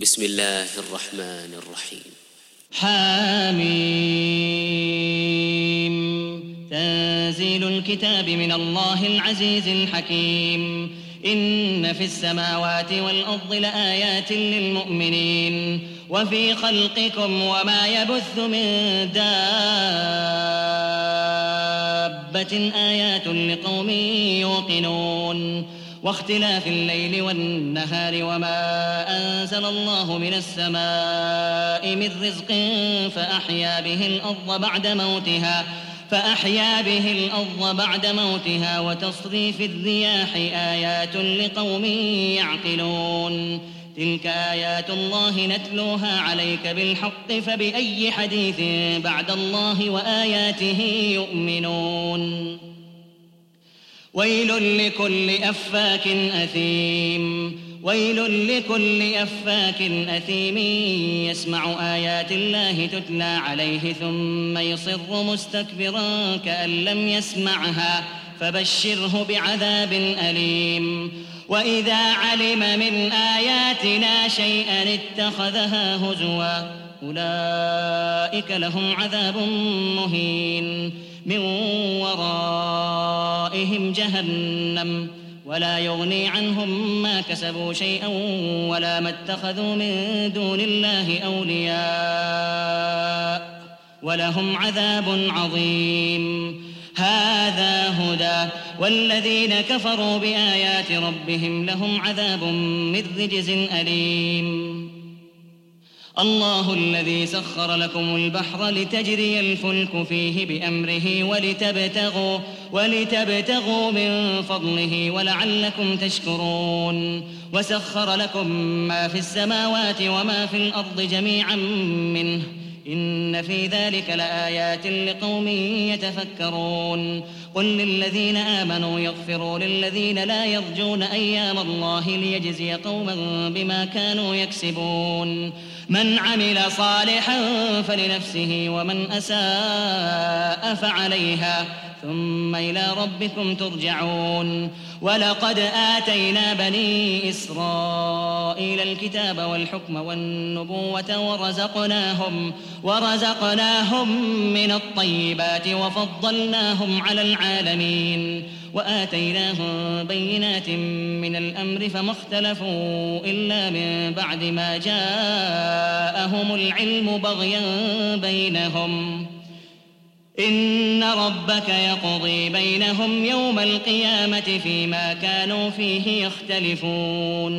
بسم الله الرحمن الرحيم. حاميم. تنزيل الكتاب من الله العزيز الحكيم. إن في السماوات والأرض لآيات للمؤمنين وفي خلقكم وما يبث من دابة آيات لقوم يوقنون. واختلاف الليل والنهار وما أنزل الله من السماء من رزق فأحيا به الأرض بعد موتها وتصريف الرياح آيات لقوم يعقلون. تلك آيات الله نتلوها عليك بالحق فبأي حديث بعد الله وآياته يؤمنون. ويل لكل أفاك أثيم يسمع آيات الله تتلى عليه ثم يصر مستكبرا كأن لم يسمعها فبشره بعذاب أليم. وإذا علم من آياتنا شيئا اتخذها هزوا أولئك لهم عذاب مهين من ورائهم جهنم ولا يغني عنهم ما كسبوا شيئا ولا ما اتخذوا من دون الله أولياء ولهم عذاب عظيم. هذا هدى والذين كفروا بآيات ربهم لهم عذاب من رجز أليم. الله الذي سخر لكم البحر لتجري الفلك فيه بأمره ولتبتغوا من فضله ولعلكم تشكرون. وسخر لكم ما في السماوات وما في الأرض جميعا منه إن في ذلك لآيات لقوم يتفكرون. قل للذين آمنوا يغفروا للذين لا يرجون أيام الله ليجزي قوما بما كانوا يكسبون. من عمل صالحا فلنفسه ومن أساء فعليها ثم إلى ربكم ترجعون. ولقد آتينا بني إسرائيل الكتاب والحكم والنبوة ورزقناهم من الطيبات وفضلناهم على العالمين وآتيناهم بينات من الأمر فما اختلفوا إلا من بعد ما جاءهم العلم بغيا بينهم. إن ربك يقضي بينهم يوم القيامة فيما كانوا فيه يختلفون.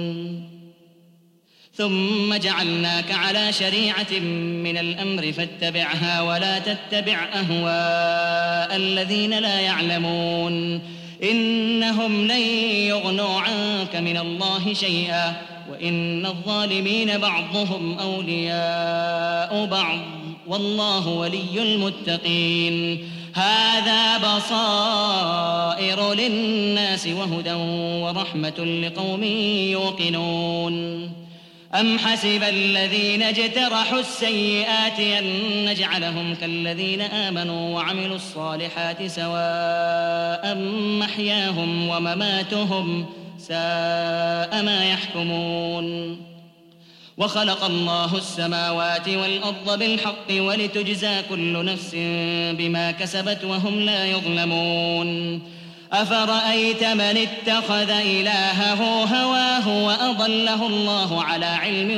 ثم جعلناك على شريعة من الأمر فاتبعها ولا تتبع أهواء الذين لا يعلمون. إنهم لن يغنوا عنك من الله شيئا وإن الظالمين بعضهم أولياء بعض والله ولي المتقين. هذا بصائر للناس وهدى ورحمة لقوم يوقنون. أم حسب الذين اجترحوا السيئات أن نجعلهم كالذين آمنوا وعملوا الصالحات سواء محياهم ومماتهم ساء ما يحكمون. وخلق الله السماوات والأرض بالحق ولتجزى كل نفس بما كسبت وهم لا يظلمون. أفرأيت من اتخذ إلهه هواه وأضله الله على علم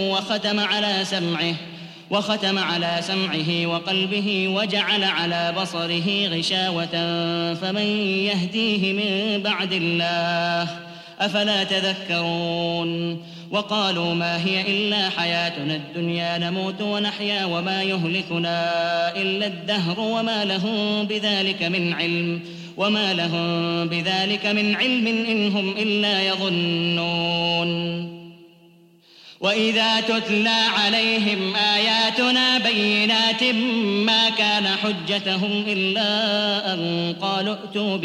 وختم على سمعه وقلبه وجعل على بصره غشاوة فمن يهديه من بعد الله أفلا تذكرون. وقالوا ما هي إلا حياتنا الدنيا نموت ونحيا وما يهلكنا إلا الدهر وما لهم بذلك من علم إن هم إلا يظنون. وإذا تتلى عليهم آياتنا بينات ما كان حجتهم إلا أن قالوا ائتوا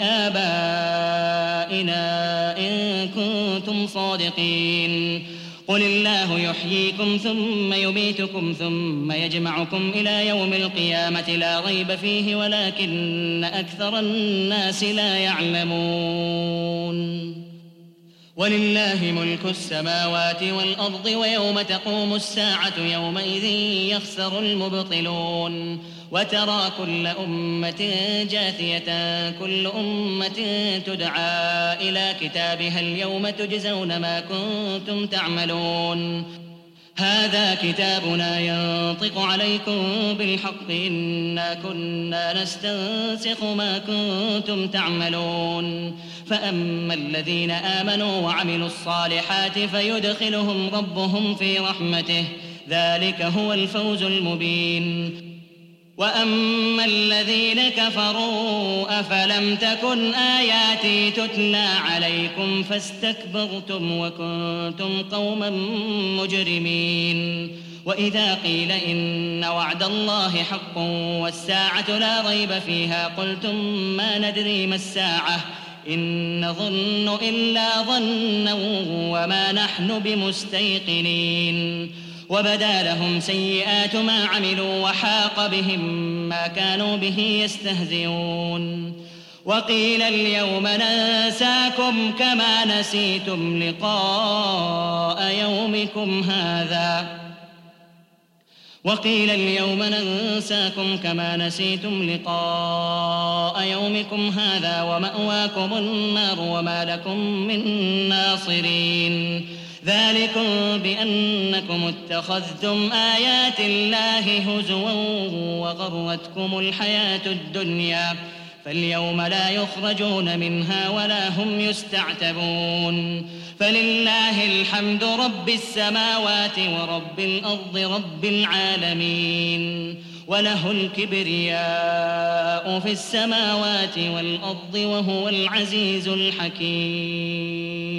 بآبائنا إن كنتم صادقين. قل الله يحييكم ثم يميتكم ثم يجمعكم إلى يوم القيامة لا ريب فيه ولكن أكثر الناس لا يعلمون ولله ملك السماوات والأرض ويوم تقوم الساعة يومئذ يخسر المبطلون وترى كل أمة جاثية كل أمة تدعى إلى كتابها اليوم تجزون ما كنتم تعملون هذا كتابنا ينطق عليكم بالحق إنا كنا نستنسخ ما كنتم تعملون فأما الذين آمنوا وعملوا الصالحات فيدخلهم ربهم في رحمته ذلك هو الفوز المبين وأما الذين كفروا أفلم تكن آياتي تتلى عليكم فاستكبرتم وكنتم قوما مجرمين وإذا قيل إن وعد الله حق والساعة لا ريب فيها قلتم ما ندري ما الساعة إن نظن إلا ظنا وما نحن بمستيقنين وبدا لهم سيئات ما عملوا وحاق بهم ما كانوا به يستهزئون وقيل اليوم ننساكم كما نسيتم لقاء يومكم هذا ومأواكم النار وما لكم من ناصرين ذلكم بأنكم اتخذتم آيات الله هزوا وغرتكم الحياة الدنيا فاليوم لا يخرجون منها ولا هم يستعتبون فلله الحمد رب السماوات ورب الأرض رب العالمين وله الكبرياء في السماوات والأرض وهو العزيز الحكيم